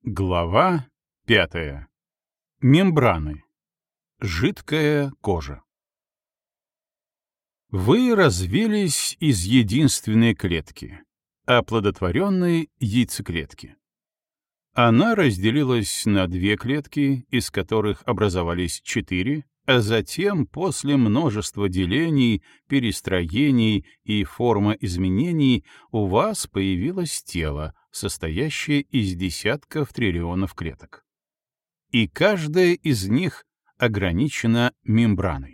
Глава 5. Мембраны. Жидкая кожа. Вы развились из единственной клетки, оплодотворенной яйцеклетки. Она разделилась на две клетки, из которых образовались 4, а затем, после множества делений, перестроений и формоизменений, у вас появилось тело, состоящее из десятков триллионов клеток. И каждая из них ограничена мембраной.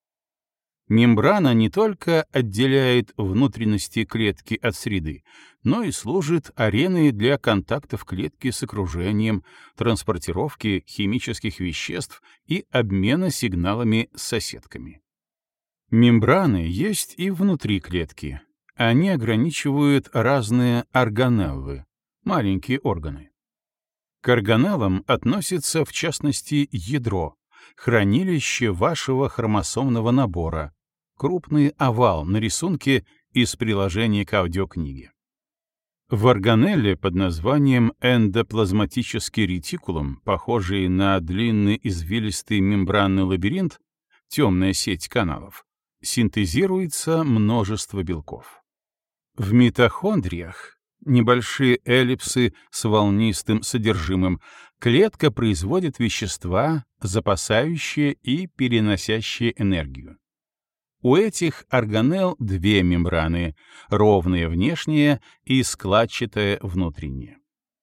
Мембрана не только отделяет внутренности клетки от среды, но и служит ареной для контактов клетки с окружением, транспортировки химических веществ и обмена сигналами с соседками. Мембраны есть и внутри клетки. Они ограничивают разные органеллы, маленькие органы. К органеллам относится, в частности, ядро, хранилище вашего хромосомного набора, крупный овал на рисунке из приложения к аудиокниге. В органелле под названием эндоплазматический ретикулум, похожий на длинный извилистый мембранный лабиринт, темная сеть каналов, синтезируется множество белков. В митохондриях, небольшие эллипсы с волнистым содержимым, клетка производит вещества, запасающие и переносящие энергию. У этих органелл две мембраны, ровная внешняя и складчатая внутренняя.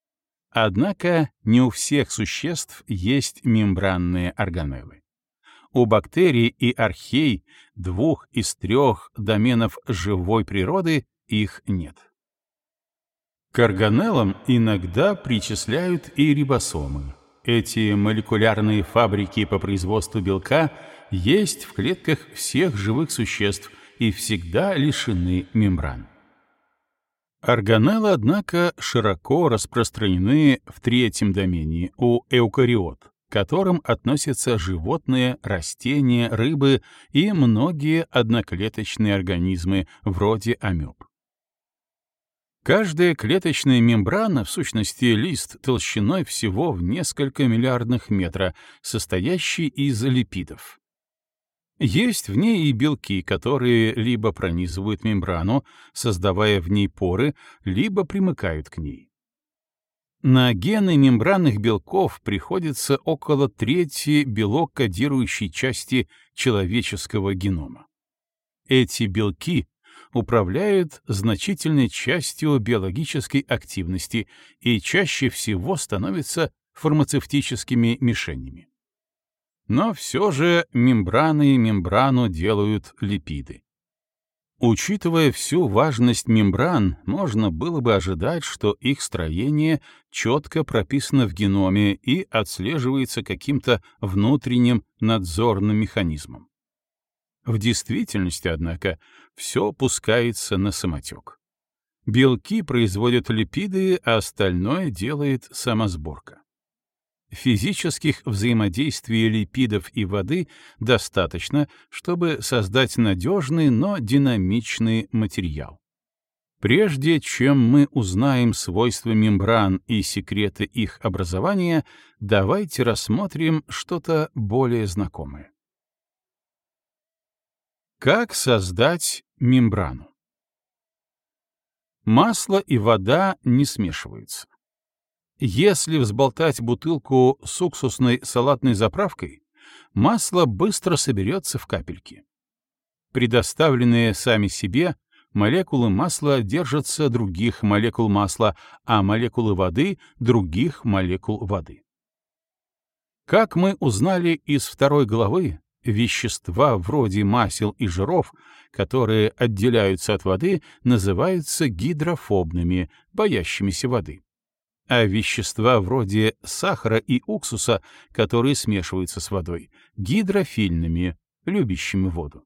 Однако не у всех существ есть мембранные органеллы. У бактерий и архей, 2 из 3 доменов живой природы, их нет. К органеллам иногда причисляют и рибосомы. Эти молекулярные фабрики по производству белка есть в клетках всех живых существ и всегда лишены мембран. Органеллы, однако, широко распространены в 3-м домене у эукариот, к которым относятся животные, растения, рыбы и многие одноклеточные организмы, вроде амеб. Каждая клеточная мембрана, в сущности, лист толщиной всего в несколько миллиардных метра, состоящий из липидов. Есть в ней и белки, которые либо пронизывают мембрану, создавая в ней поры, либо примыкают к ней. На гены мембранных белков приходится около трети белок-кодирующей части человеческого генома. Эти белки управляют значительной частью биологической активности и чаще всего становятся фармацевтическими мишенями. Но все же мембраны мембрану делают липиды. Учитывая всю важность мембран, можно было бы ожидать, что их строение четко прописано в геноме и отслеживается каким-то внутренним надзорным механизмом. В действительности, однако, все пускается на самотек. Белки производят липиды, а остальное делает самосборка. Физических взаимодействий липидов и воды достаточно, чтобы создать надежный, но динамичный материал. Прежде чем мы узнаем свойства мембран и секреты их образования, давайте рассмотрим что-то более знакомое. Как создать мембрану? Масло и вода не смешиваются. Если взболтать бутылку с уксусной салатной заправкой, масло быстро соберется в капельки. Предоставленные сами себе, молекулы масла держатся других молекул масла, а молекулы воды — других молекул воды. Как мы узнали из 2 главы, вещества вроде масел и жиров, которые отделяются от воды, называются гидрофобными, боящимися воды. А вещества вроде сахара и уксуса, которые смешиваются с водой, гидрофильными, любящими воду.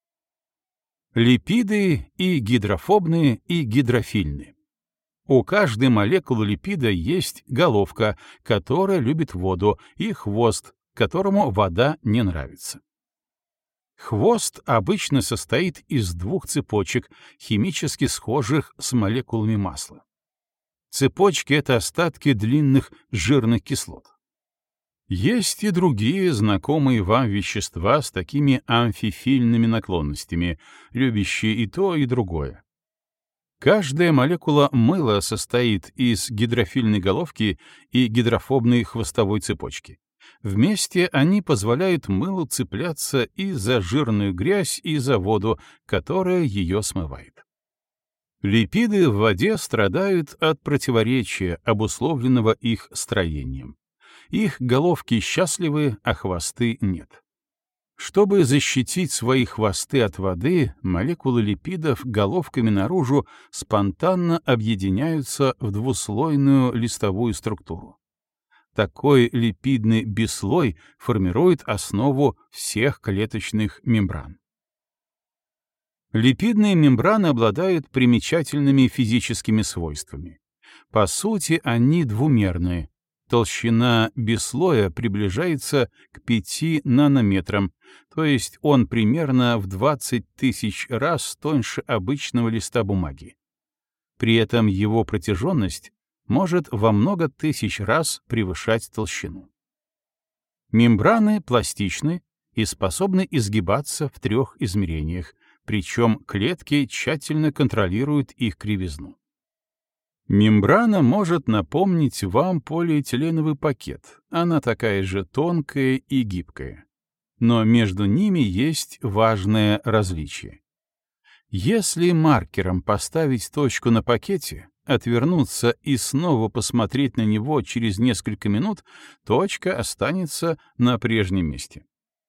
Липиды и гидрофобные, и гидрофильные. У каждой молекулы липида есть головка, которая любит воду, и хвост, которому вода не нравится. Хвост обычно состоит из 2 цепочек, химически схожих с молекулами масла. Цепочки — это остатки длинных жирных кислот. Есть и другие знакомые вам вещества с такими амфифильными наклонностями, любящие и то, и другое. Каждая молекула мыла состоит из гидрофильной головки и гидрофобной хвостовой цепочки. Вместе они позволяют мылу цепляться и за жирную грязь, и за воду, которая ее смывает. Липиды в воде страдают от противоречия, обусловленного их строением. Их головки счастливы, а хвосты нет. Чтобы защитить свои хвосты от воды, молекулы липидов головками наружу спонтанно объединяются в двуслойную листовую структуру. Такой липидный бислой формирует основу всех клеточных мембран. Липидные мембраны обладают примечательными физическими свойствами. По сути, они двумерные. Толщина бислоя приближается к 5 нанометрам, то есть он примерно в 20 тысяч раз тоньше обычного листа бумаги. При этом его протяженность может во много тысяч раз превышать толщину. Мембраны пластичны и способны изгибаться в 3 измерениях, причем клетки тщательно контролируют их кривизну. Мембрана может напомнить вам полиэтиленовый пакет, она такая же тонкая и гибкая. Но между ними есть важное различие. Если маркером поставить точку на пакете, отвернуться и снова посмотреть на него через несколько минут, точка останется на прежнем месте.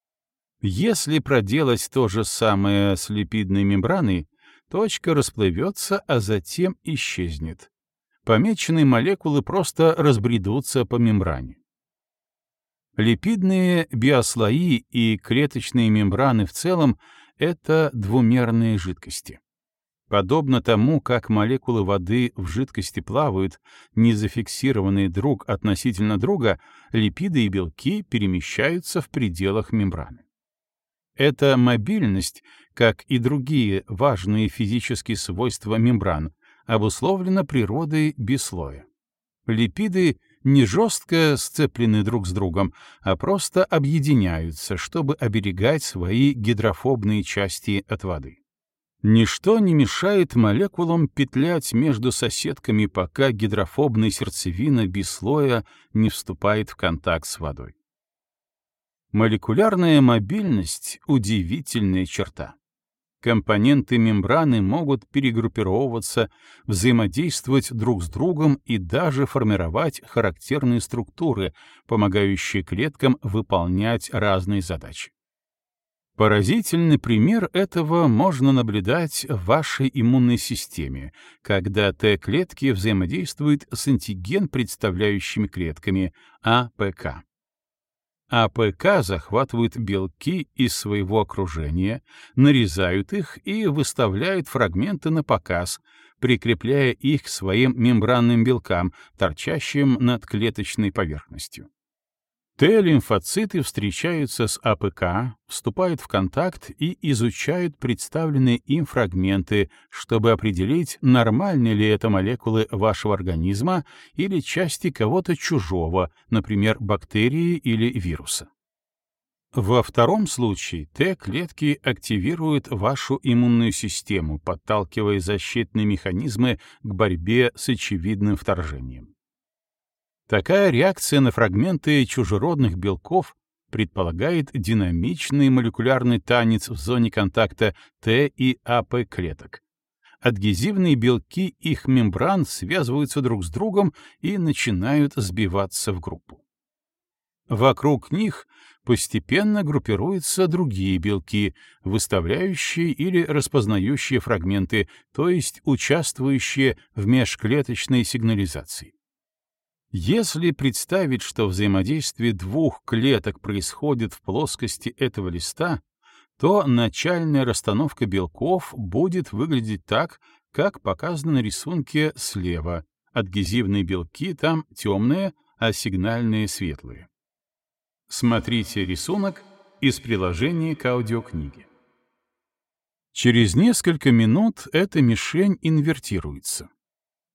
Если проделать то же самое с липидной мембраной, точка расплывется, а затем исчезнет. Помеченные молекулы просто разбредутся по мембране. Липидные биослои и клеточные мембраны в целом — это двумерные жидкости. Подобно тому, как молекулы воды в жидкости плавают, не зафиксированные друг относительно друга, липиды и белки перемещаются в пределах мембраны. Эта мобильность, как и другие важные физические свойства мембран, обусловлена природой бислоя. Липиды не жестко сцеплены друг с другом, а просто объединяются, чтобы оберегать свои гидрофобные части от воды. Ничто не мешает молекулам петлять между соседками, пока гидрофобная сердцевина бислоя не вступает в контакт с водой. Молекулярная мобильность — удивительная черта. Компоненты мембраны могут перегруппировываться, взаимодействовать друг с другом и даже формировать характерные структуры, помогающие клеткам выполнять разные задачи. Поразительный пример этого можно наблюдать в вашей иммунной системе, когда Т-клетки взаимодействуют с антиген представляющими клетками АПК. АПК захватывают белки из своего окружения, нарезают их и выставляют фрагменты на показ, прикрепляя их к своим мембранным белкам, торчащим над клеточной поверхностью. Т-лимфоциты встречаются с АПК, вступают в контакт и изучают представленные им фрагменты, чтобы определить, нормальны ли это молекулы вашего организма или части кого-то чужого, например, бактерии или вируса. Во втором случае Т-клетки активируют вашу иммунную систему, подталкивая защитные механизмы к борьбе с очевидным вторжением. Такая реакция на фрагменты чужеродных белков предполагает динамичный молекулярный танец в зоне контакта Т и АП клеток. Адгезивные белки их мембран связываются друг с другом и начинают сбиваться в группу. Вокруг них постепенно группируются другие белки, выставляющие или распознающие фрагменты, то есть участвующие в межклеточной сигнализации. Если представить, что взаимодействие двух клеток происходит в плоскости этого листа, то начальная расстановка белков будет выглядеть так, как показано на рисунке слева. Адгезивные белки там темные, а сигнальные светлые. Смотрите рисунок из приложения к аудиокниге. Через несколько минут эта мишень инвертируется.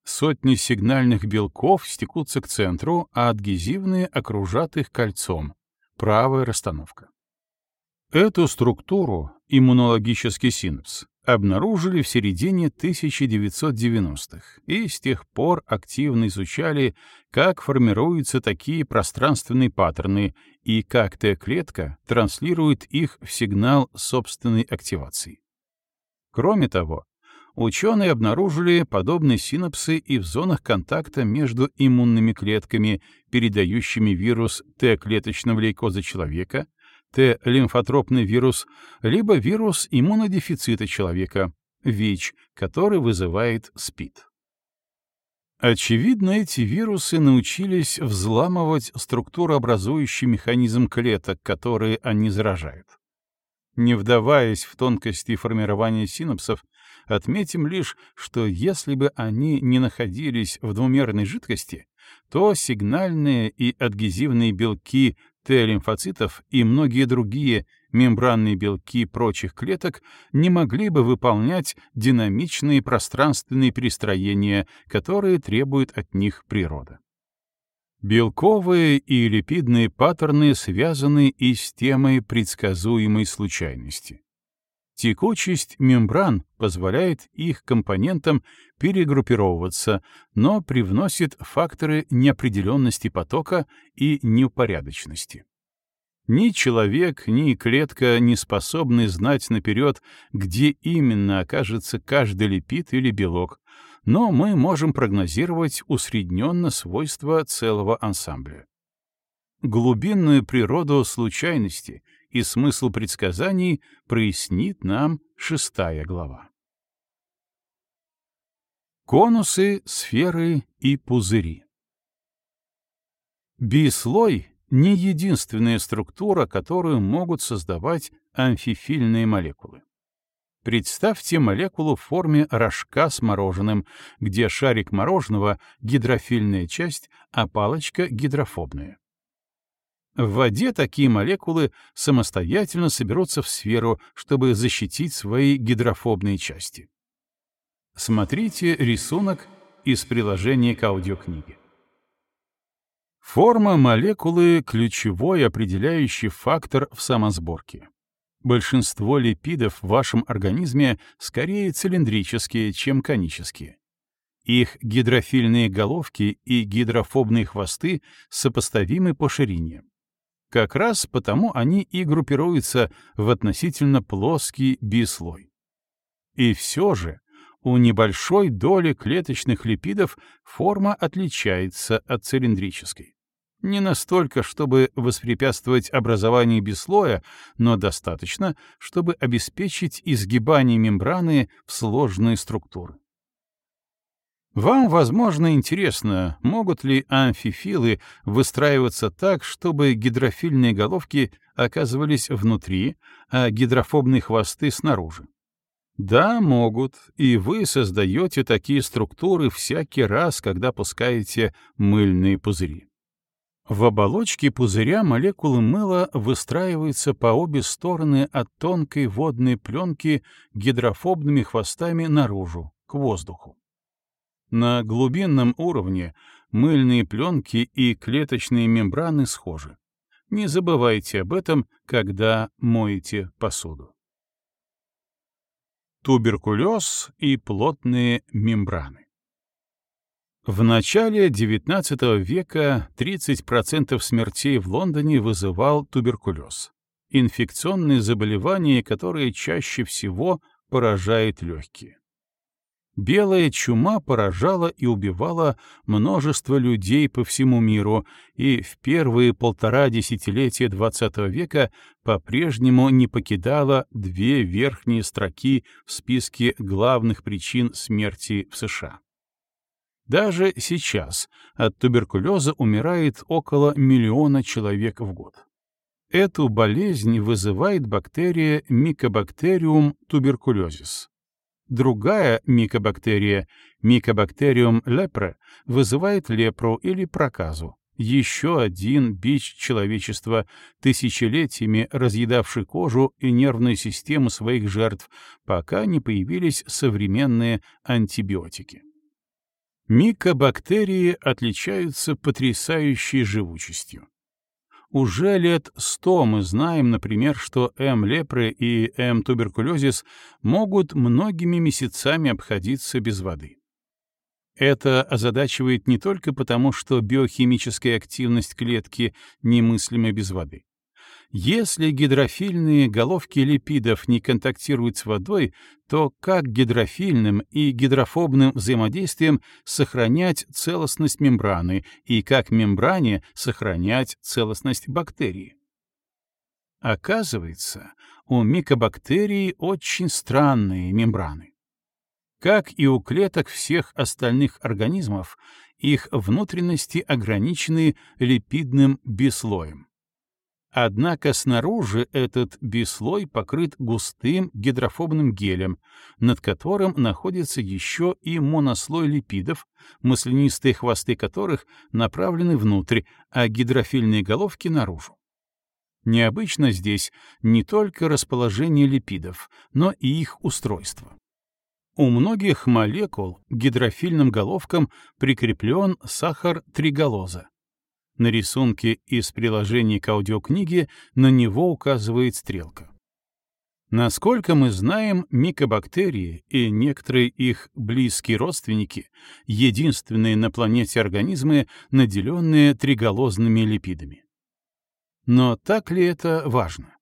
Сотни сигнальных белков стекутся к центру, а адгезивные окружат их кольцом. Правая расстановка. Эту структуру, иммунологический синапс, обнаружили в середине 1990-х и с тех пор активно изучали, как формируются такие пространственные паттерны и как Т-клетка транслирует их в сигнал собственной активации. Кроме того, ученые обнаружили подобные синапсы и в зонах контакта между иммунными клетками, передающими вирус Т-клеточного лейкоза человека, Т-лимфотропный вирус, либо вирус иммунодефицита человека, ВИЧ, который вызывает СПИД. Очевидно, эти вирусы научились взламывать структурообразующий механизм клеток, которые они заражают. Не вдаваясь в тонкости формирования синапсов, отметим лишь, что если бы они не находились в двумерной жидкости, то сигнальные и адгезивные белки Т-лимфоцитов и многие другие мембранные белки прочих клеток не могли бы выполнять динамичные пространственные перестроения, которые требует от них природа. Белковые и липидные паттерны связаны и с темой предсказуемой случайности. Текучесть мембран позволяет их компонентам перегруппировываться, но привносит факторы неопределенности потока и неупорядоченности. Ни человек, ни клетка не способны знать наперед, где именно окажется каждый липид или белок, но мы можем прогнозировать усредненно свойства целого ансамбля. Глубинную природу случайности и смысл предсказаний прояснит нам 6 глава. Конусы, сферы и пузыри. Бислой — не единственная структура, которую могут создавать амфифильные молекулы. Представьте молекулу в форме рожка с мороженым, где шарик мороженого — гидрофильная часть, а палочка — гидрофобная. В воде такие молекулы самостоятельно соберутся в сферу, чтобы защитить свои гидрофобные части. Смотрите рисунок из приложения к аудиокниге. Форма молекулы — ключевой определяющий фактор в самосборке. Большинство липидов в вашем организме скорее цилиндрические, чем конические. Их гидрофильные головки и гидрофобные хвосты сопоставимы по ширине. Как раз потому они и группируются в относительно плоский бислой. И все же у небольшой доли клеточных липидов форма отличается от цилиндрической. Не настолько, чтобы воспрепятствовать образованию бислоя, но достаточно, чтобы обеспечить изгибание мембраны в сложные структуры. Вам, возможно, интересно, могут ли амфифилы выстраиваться так, чтобы гидрофильные головки оказывались внутри, а гидрофобные хвосты снаружи. Да, могут, и вы создаете такие структуры всякий раз, когда пускаете мыльные пузыри. В оболочке пузыря молекулы мыла выстраиваются по обе стороны от тонкой водной пленки гидрофобными хвостами наружу, к воздуху. На глубинном уровне мыльные пленки и клеточные мембраны схожи. Не забывайте об этом, когда моете посуду. Туберкулез и плотные мембраны. В начале XIX века 30% смертей в Лондоне вызывал туберкулез. Инфекционное заболевание, которое чаще всего поражает легкие. Белая чума поражала и убивала множество людей по всему миру, и в первые 1,5 десятилетия XX века по-прежнему не покидала 2 верхние строки в списке главных причин смерти в США. Даже сейчас от туберкулеза умирает около 1 миллиона человек в год. Эту болезнь вызывает бактерия Mycobacterium tuberculosis. Другая микобактерия, Mycobacterium leprae, вызывает лепру или проказу. Еще один бич человечества, тысячелетиями разъедавший кожу и нервную систему своих жертв, пока не появились современные антибиотики. Микобактерии отличаются потрясающей живучестью. Уже лет 100 мы знаем, например, что М. лепры и М. туберкулезис могут многими месяцами обходиться без воды. Это озадачивает не только потому, что биохимическая активность клетки немыслима без воды. Если гидрофильные головки липидов не контактируют с водой, то как гидрофильным и гидрофобным взаимодействием сохранять целостность мембраны и как мембране сохранять целостность бактерии? Оказывается, у микобактерий очень странные мембраны. Как и у клеток всех остальных организмов, их внутренности ограничены липидным бислоем. Однако снаружи этот бислой покрыт густым гидрофобным гелем, над которым находится еще и монослой липидов, маслянистые хвосты которых направлены внутрь, а гидрофильные головки — наружу. Необычно здесь не только расположение липидов, но и их устройство. У многих молекул к гидрофильным головкам прикреплен сахар триголоза. На рисунке из приложения к аудиокниге на него указывает стрелка. Насколько мы знаем, микобактерии и некоторые их близкие родственники — единственные на планете организмы, наделенные триголозными липидами. Но так ли это важно?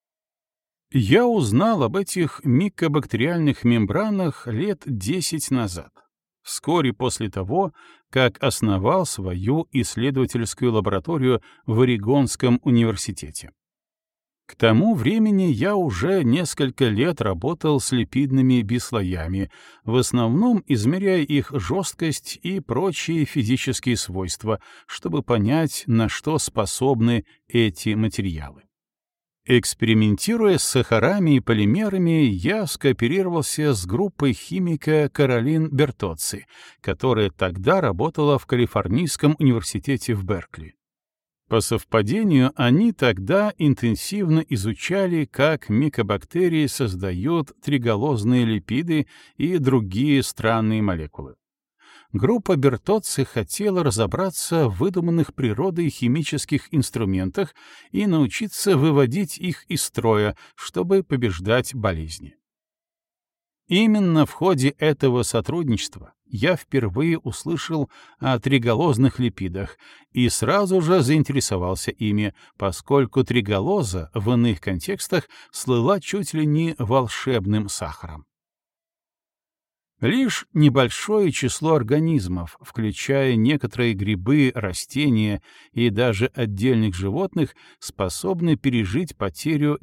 Я узнал об этих микобактериальных мембранах лет 10 назад, вскоре после того, как основал свою исследовательскую лабораторию в Орегонском университете. К тому времени я уже несколько лет работал с липидными бислоями, в основном измеряя их жесткость и прочие физические свойства, чтобы понять, на что способны эти материалы. Экспериментируя с сахарами и полимерами, я скооперировался с группой химика Каролин Бертоцци, которая тогда работала в Калифорнийском университете в Беркли. По совпадению, они тогда интенсивно изучали, как микобактерии создают триголозные липиды и другие странные молекулы. Группа Бертоцци хотела разобраться в выдуманных природой химических инструментах и научиться выводить их из строя, чтобы побеждать болезни. Именно в ходе этого сотрудничества я впервые услышал о триголозных липидах и сразу же заинтересовался ими, поскольку триголоза в иных контекстах слыла чуть ли не волшебным сахаром. Лишь небольшое число организмов, включая некоторые грибы, растения и даже отдельных животных, способны пережить потерю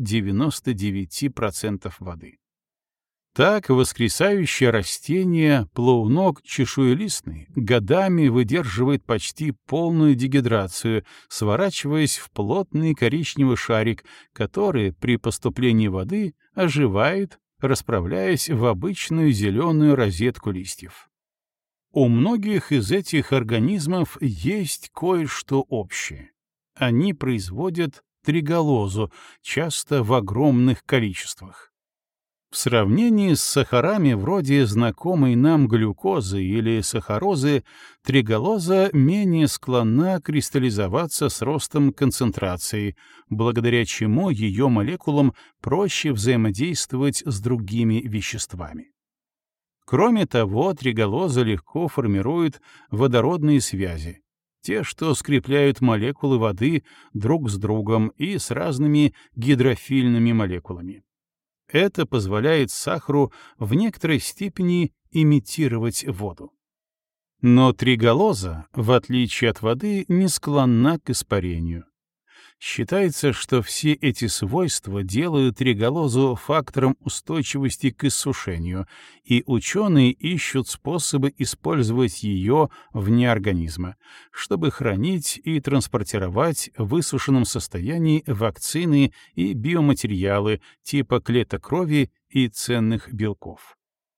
99% воды. Так, воскресающее растение, плавунок чешуелистный, годами выдерживает почти полную дегидрацию, сворачиваясь в плотный коричневый шарик, который при поступлении воды оживает, расправляясь в обычную зеленую розетку листьев. У многих из этих организмов есть кое-что общее. Они производят триголозу, часто в огромных количествах. В сравнении с сахарами вроде знакомой нам глюкозы или сахарозы, триголоза менее склонна кристаллизоваться с ростом концентрации, благодаря чему ее молекулам проще взаимодействовать с другими веществами. Кроме того, триголоза легко формирует водородные связи, те, что скрепляют молекулы воды друг с другом и с разными гидрофильными молекулами. Это позволяет сахару в некоторой степени имитировать воду. Но триголоза, в отличие от воды, не склонна к испарению. Считается, что все эти свойства делают триголозу фактором устойчивости к иссушению, и ученые ищут способы использовать ее вне организма, чтобы хранить и транспортировать в высушенном состоянии вакцины и биоматериалы типа клеток крови и ценных белков.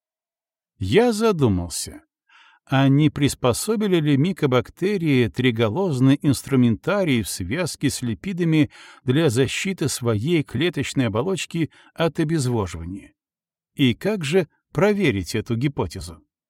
Я задумался, а не приспособили ли микобактерии триголозный инструментарий в связке с липидами для защиты своей клеточной оболочки от обезвоживания? И как же проверить эту гипотезу?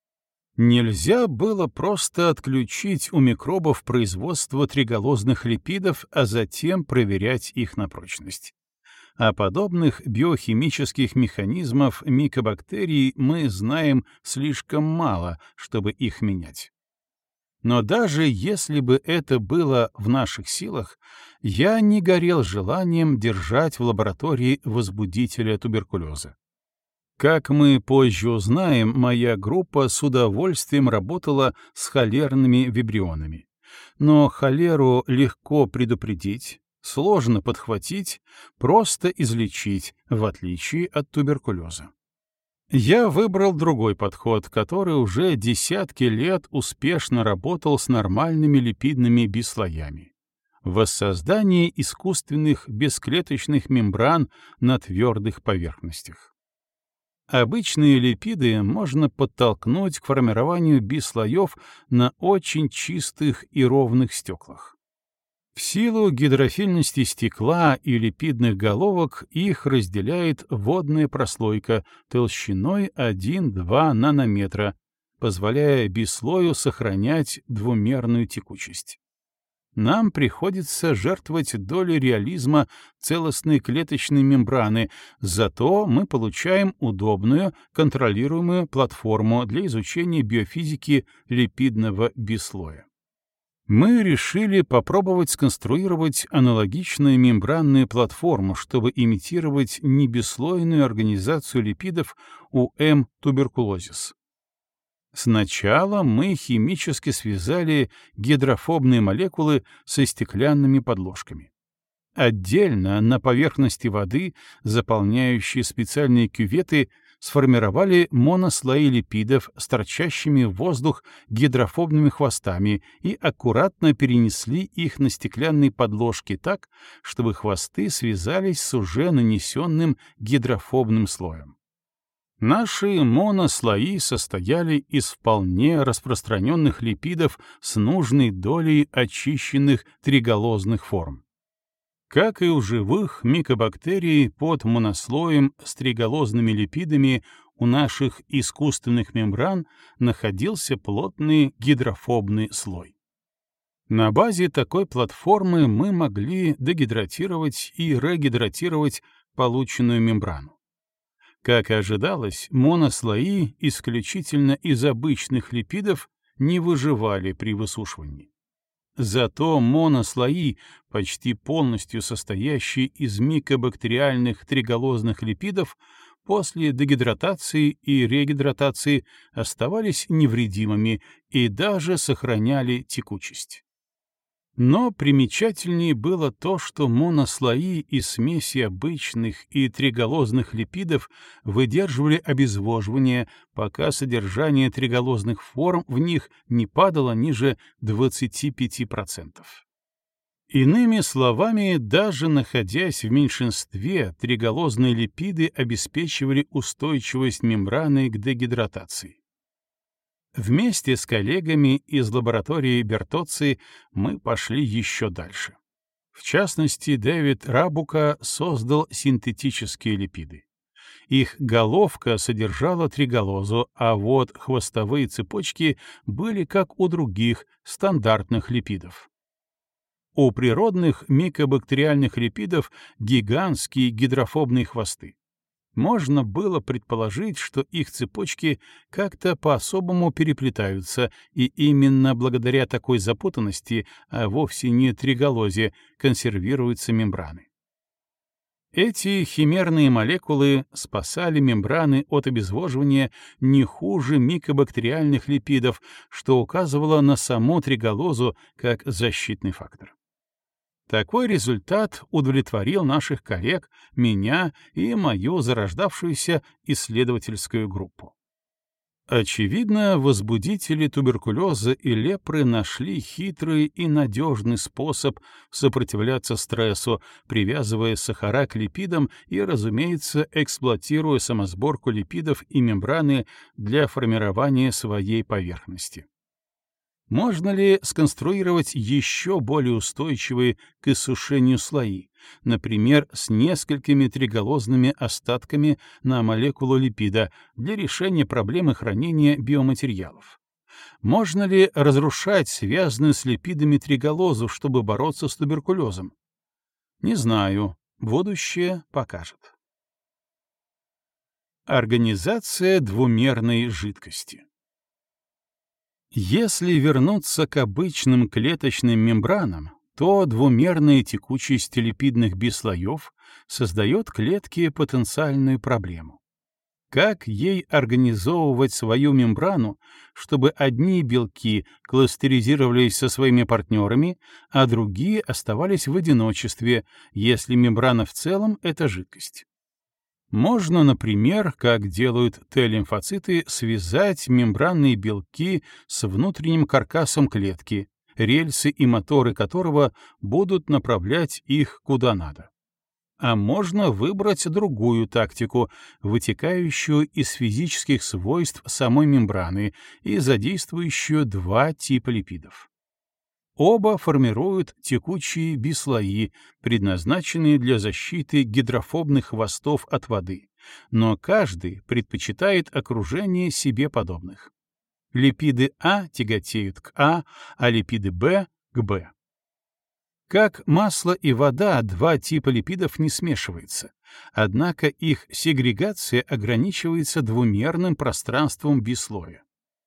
Нельзя было просто отключить у микробов производство триголозных липидов, а затем проверять их на прочность. О подобных биохимических механизмов микобактерий мы знаем слишком мало, чтобы их менять. Но даже если бы это было в наших силах, я не горел желанием держать в лаборатории возбудителя туберкулеза. Как мы позже узнаем, моя группа с удовольствием работала с холерными вибрионами. Но холеру легко предупредить, сложно подхватить, просто излечить, в отличие от туберкулеза. Я выбрал другой подход, который уже десятки лет успешно работал с нормальными липидными бислоями. Воссоздание искусственных бесклеточных мембран на твердых поверхностях. Обычные липиды можно подтолкнуть к формированию бислоев на очень чистых и ровных стеклах. В силу гидрофильности стекла и липидных головок их разделяет водная прослойка толщиной 1-2 нанометра, позволяя бислою сохранять двумерную текучесть. Нам приходится жертвовать долей реализма целостной клеточной мембраны, зато мы получаем удобную, контролируемую платформу для изучения биофизики липидного бислоя. Мы решили попробовать сконструировать аналогичную мембранную платформу, чтобы имитировать небислойную организацию липидов у М. туберкулозис. Сначала мы химически связали гидрофобные молекулы со стеклянными подложками. Отдельно на поверхности воды, заполняющей специальные кюветы, сформировали монослои липидов с торчащими в воздух гидрофобными хвостами и аккуратно перенесли их на стеклянные подложки так, чтобы хвосты связались с уже нанесенным гидрофобным слоем. Наши монослои состояли из вполне распространенных липидов с нужной долей очищенных триголозных форм. Как и у живых микобактерий, под монослоем с триголозными липидами у наших искусственных мембран находился плотный гидрофобный слой. На базе такой платформы мы могли дегидратировать и регидратировать полученную мембрану. Как и ожидалось, монослои исключительно из обычных липидов не выживали при высушивании. Зато монослои, почти полностью состоящие из микобактериальных триголозных липидов, после дегидратации и регидратации оставались невредимыми и даже сохраняли текучесть. Но примечательнее было то, что монослои из смеси обычных и триголозных липидов выдерживали обезвоживание, пока содержание триголозных форм в них не падало ниже 25%. Иными словами, даже находясь в меньшинстве, триголозные липиды обеспечивали устойчивость мембраны к дегидратации. Вместе с коллегами из лаборатории Бертоцци мы пошли еще дальше. В частности, Дэвид Рабука создал синтетические липиды. Их головка содержала триголозу, а вот хвостовые цепочки были как у других стандартных липидов. У природных микобактериальных липидов гигантские гидрофобные хвосты. Можно было предположить, что их цепочки как-то по-особому переплетаются, и именно благодаря такой запутанности, а вовсе не триголозе, консервируются мембраны. Эти химерные молекулы спасали мембраны от обезвоживания не хуже микобактериальных липидов, что указывало на саму триголозу как защитный фактор. Такой результат удовлетворил наших коллег, меня и мою зарождавшуюся исследовательскую группу. Очевидно, возбудители туберкулеза и лепры нашли хитрый и надежный способ сопротивляться стрессу, привязывая сахара к липидам и, разумеется, эксплуатируя самосборку липидов и мембраны для формирования своей поверхности. Можно ли сконструировать еще более устойчивые к иссушению слои, например, с несколькими триголозными остатками на молекулу липида для решения проблемы хранения биоматериалов? Можно ли разрушать связанную с липидами триголозу, чтобы бороться с туберкулезом? Не знаю. Будущее покажет. Организация двумерной жидкости. Если вернуться к обычным клеточным мембранам, то двумерная текучесть липидных бислоев создает клетке потенциальную проблему. Как ей организовывать свою мембрану, чтобы одни белки кластеризировались со своими партнерами, а другие оставались в одиночестве, если мембрана в целом — это жидкость? Можно, например, как делают Т-лимфоциты, связать мембранные белки с внутренним каркасом клетки, рельсы и моторы которого будут направлять их куда надо. А можно выбрать другую тактику, вытекающую из физических свойств самой мембраны и задействующую два типа липидов. Оба формируют текучие бислои, предназначенные для защиты гидрофобных хвостов от воды, но каждый предпочитает окружение себе подобных. Липиды А тяготеют к а липиды Б — к Б. Как масло и вода, два типа липидов не смешиваются, однако их сегрегация ограничивается двумерным пространством бислоя.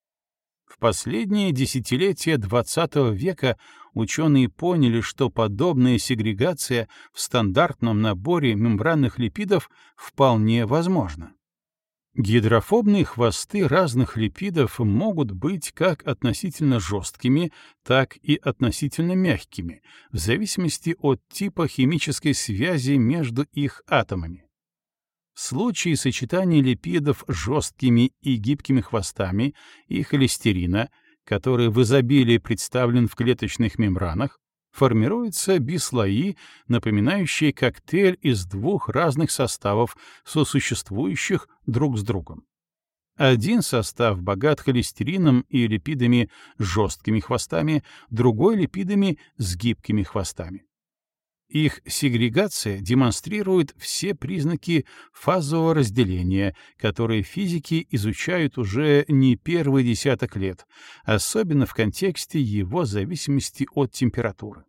В последние десятилетия XX века ученые поняли, что подобная сегрегация в стандартном наборе мембранных липидов вполне возможна. Гидрофобные хвосты разных липидов могут быть как относительно жесткими, так и относительно мягкими, в зависимости от типа химической связи между их атомами. В случае сочетания липидов с жесткими и гибкими хвостами и холестерина, который в изобилии представлен в клеточных мембранах, формируются бислои, напоминающие коктейль из двух разных составов, сосуществующих друг с другом. Один состав богат холестерином и липидами с жесткими хвостами, другой — липидами с гибкими хвостами. Их сегрегация демонстрирует все признаки фазового разделения, которые физики изучают уже не первый десяток лет, особенно в контексте его зависимости от температуры.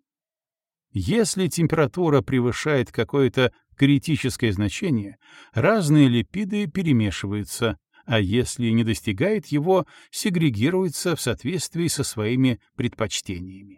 Если температура превышает какое-то критическое значение, разные липиды перемешиваются, а если не достигает его, сегрегируются в соответствии со своими предпочтениями.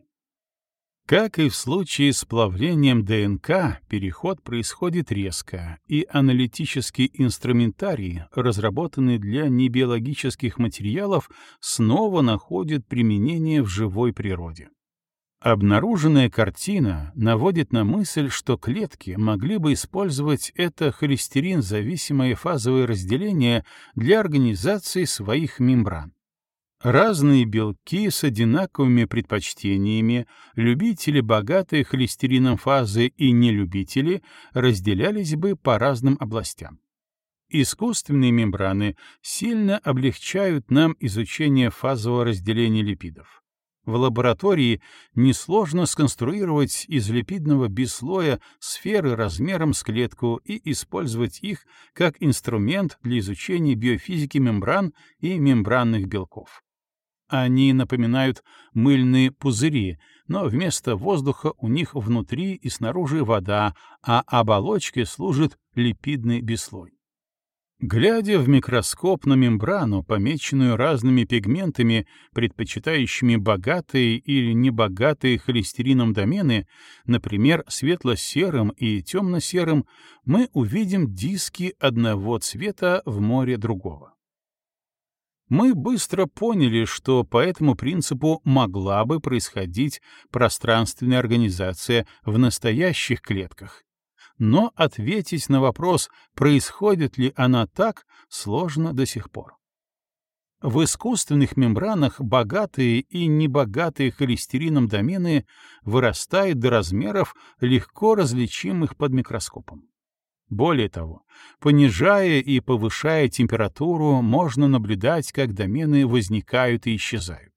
Как и в случае с плавлением ДНК, переход происходит резко, и аналитический инструментарий, разработанный для небиологических материалов, снова находит применение в живой природе. Обнаруженная картина наводит на мысль, что клетки могли бы использовать это холестерин-зависимое фазовое разделение для организации своих мембран. Разные белки с одинаковыми предпочтениями, любители богатой холестерином фазы и нелюбители, разделялись бы по разным областям. Искусственные мембраны сильно облегчают нам изучение фазового разделения липидов. В лаборатории несложно сконструировать из липидного бислоя сферы размером с клетку и использовать их как инструмент для изучения биофизики мембран и мембранных белков. Они напоминают мыльные пузыри, но вместо воздуха у них внутри и снаружи вода, а оболочкой служит липидный бислой. Глядя в микроскоп на мембрану, помеченную разными пигментами, предпочитающими богатые или небогатые холестерином домены, например, светло-серым и темно-серым, мы увидим диски одного цвета в море другого. Мы быстро поняли, что по этому принципу могла бы происходить пространственная организация в настоящих клетках. Но ответить на вопрос, происходит ли она так, сложно до сих пор. В искусственных мембранах богатые и небогатые холестерином домены вырастают до размеров, легко различимых под микроскопом. Более того, понижая и повышая температуру, можно наблюдать, как домены возникают и исчезают.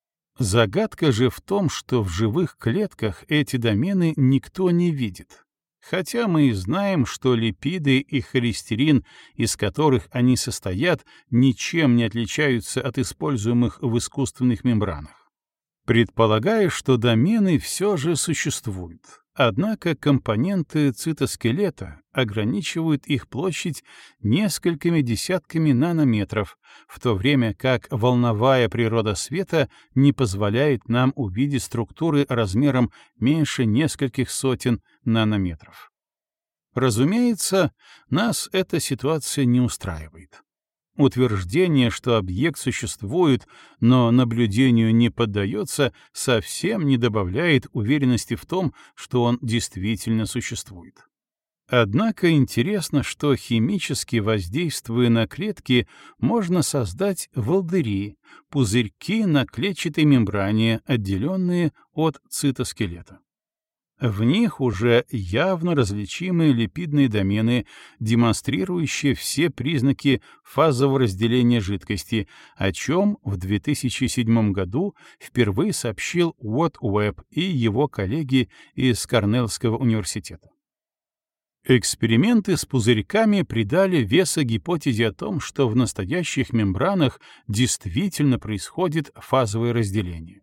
Загадка же в том, что в живых клетках эти домены никто не видит. Хотя мы и знаем, что липиды и холестерин, из которых они состоят, ничем не отличаются от используемых в искусственных мембранах. Предполагаю, что домены все же существуют, однако компоненты цитоскелета ограничивают их площадь несколькими десятками нанометров, в то время как волновая природа света не позволяет нам увидеть структуры размером меньше нескольких сотен нанометров. Разумеется, нас эта ситуация не устраивает. Утверждение, что объект существует, но наблюдению не поддается, совсем не добавляет уверенности в том, что он действительно существует. Однако интересно, что химически воздействуя на клетки, можно создать волдыри, пузырьки на клетчатой мембране, отделенные от цитоскелета. В них уже явно различимы липидные домены, демонстрирующие все признаки фазового разделения жидкости, о чем в 2007 году впервые сообщил Уотт Уэбб и его коллеги из Корнеллского университета. Эксперименты с пузырьками придали веса гипотезе о том, что в настоящих мембранах действительно происходит фазовое разделение.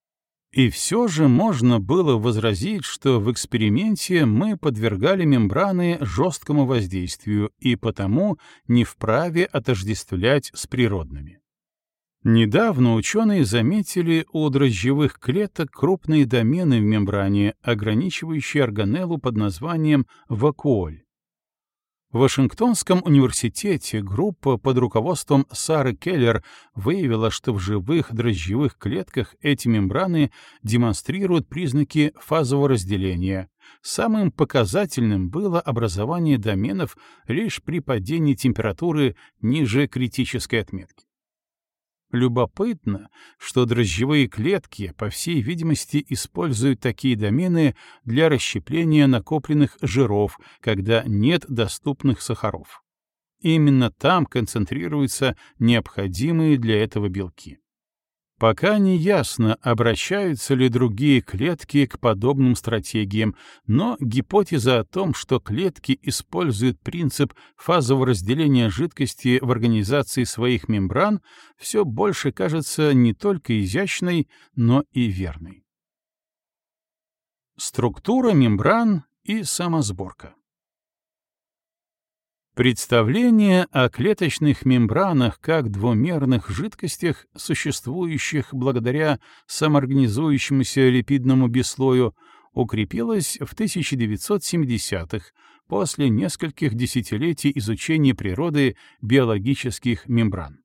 И все же можно было возразить, что в эксперименте мы подвергали мембраны жесткому воздействию и потому не вправе отождествлять с природными. Недавно ученые заметили у дрожжевых клеток крупные домены в мембране, ограничивающие органеллу под названием вакуоль. В Вашингтонском университете группа под руководством Сары Келлер выявила, что в живых дрожжевых клетках эти мембраны демонстрируют признаки фазового разделения. Самым показательным было образование доменов лишь при падении температуры ниже критической отметки. Любопытно, что дрожжевые клетки, по всей видимости, используют такие домены для расщепления накопленных жиров, когда нет доступных сахаров. Именно там концентрируются необходимые для этого белки. Пока не ясно, обращаются ли другие клетки к подобным стратегиям, но гипотеза о том, что клетки используют принцип фазового разделения жидкости в организации своих мембран, все больше кажется не только изящной, но и верной. Структура мембран и самосборка. Представление о клеточных мембранах как двумерных жидкостях, существующих благодаря самоорганизующемуся липидному бесслою, укрепилось в 1970-х после нескольких десятилетий изучения природы биологических мембран.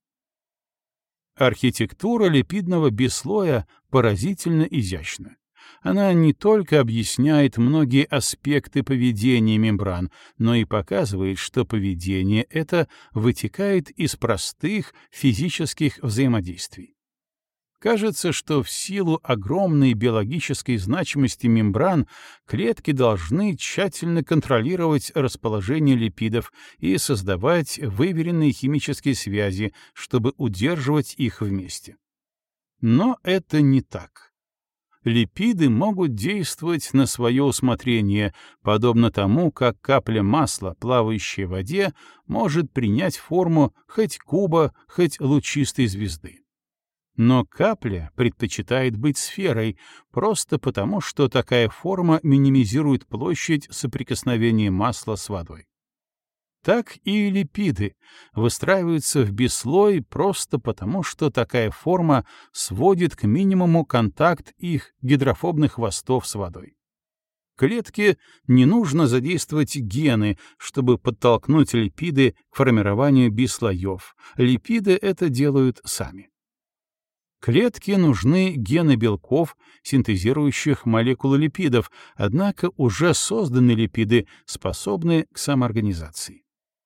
Архитектура липидного бесслоя поразительно изящна. Она не только объясняет многие аспекты поведения мембран, но и показывает, что поведение это вытекает из простых физических взаимодействий. Кажется, что в силу огромной биологической значимости мембран клетки должны тщательно контролировать расположение липидов и создавать выверенные химические связи, чтобы удерживать их вместе. Но это не так. Липиды могут действовать на свое усмотрение, подобно тому, как капля масла, плавающая в воде, может принять форму хоть куба, хоть лучистой звезды. Но капля предпочитает быть сферой, просто потому, что такая форма минимизирует площадь соприкосновения масла с водой. Так и липиды выстраиваются в бесслой просто потому, что такая форма сводит к минимуму контакт их гидрофобных хвостов с водой. Клетке не нужно задействовать гены, чтобы подтолкнуть липиды к формированию бесслоев. Липиды это делают сами. Клетке нужны гены белков, синтезирующих молекулы липидов, однако уже созданные липиды способны к самоорганизации.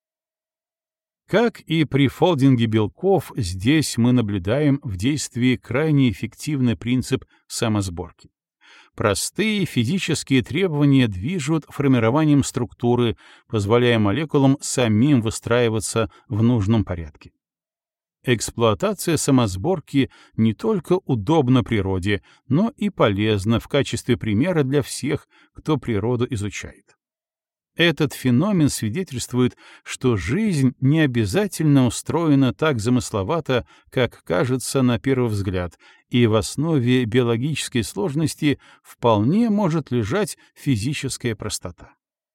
Как и при фолдинге белков, здесь мы наблюдаем в действии крайне эффективный принцип самосборки. Простые физические требования движут формированием структуры, позволяя молекулам самим выстраиваться в нужном порядке. Эксплуатация самосборки не только удобна природе, но и полезна в качестве примера для всех, кто природу изучает. Этот феномен свидетельствует, что жизнь не обязательно устроена так замысловато, как кажется на первый взгляд, и в основе биологической сложности вполне может лежать физическая простота.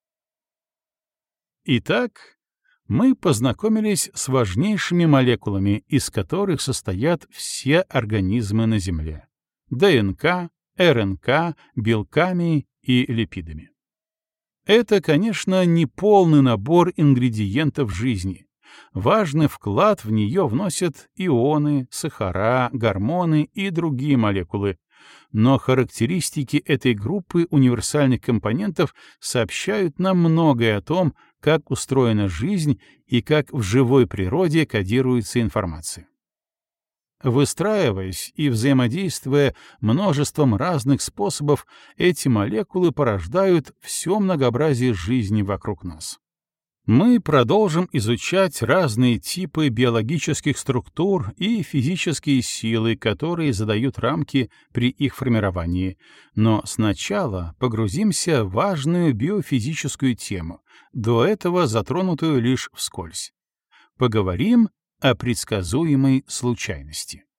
Итак, мы познакомились с важнейшими молекулами, из которых состоят все организмы на Земле — ДНК, РНК, белками и липидами. Это, конечно, не полный набор ингредиентов жизни. Важный вклад в нее вносят ионы, сахара, гормоны и другие молекулы, но характеристики этой группы универсальных компонентов сообщают нам многое о том, как устроена жизнь и как в живой природе кодируется информация. Выстраиваясь и взаимодействуя множеством разных способов, эти молекулы порождают все многообразие жизни вокруг нас. Мы продолжим изучать разные типы биологических структур и физические силы, которые задают рамки при их формировании, но сначала погрузимся в важную биофизическую тему, до этого затронутую лишь вскользь. Поговорим о предсказуемой случайности.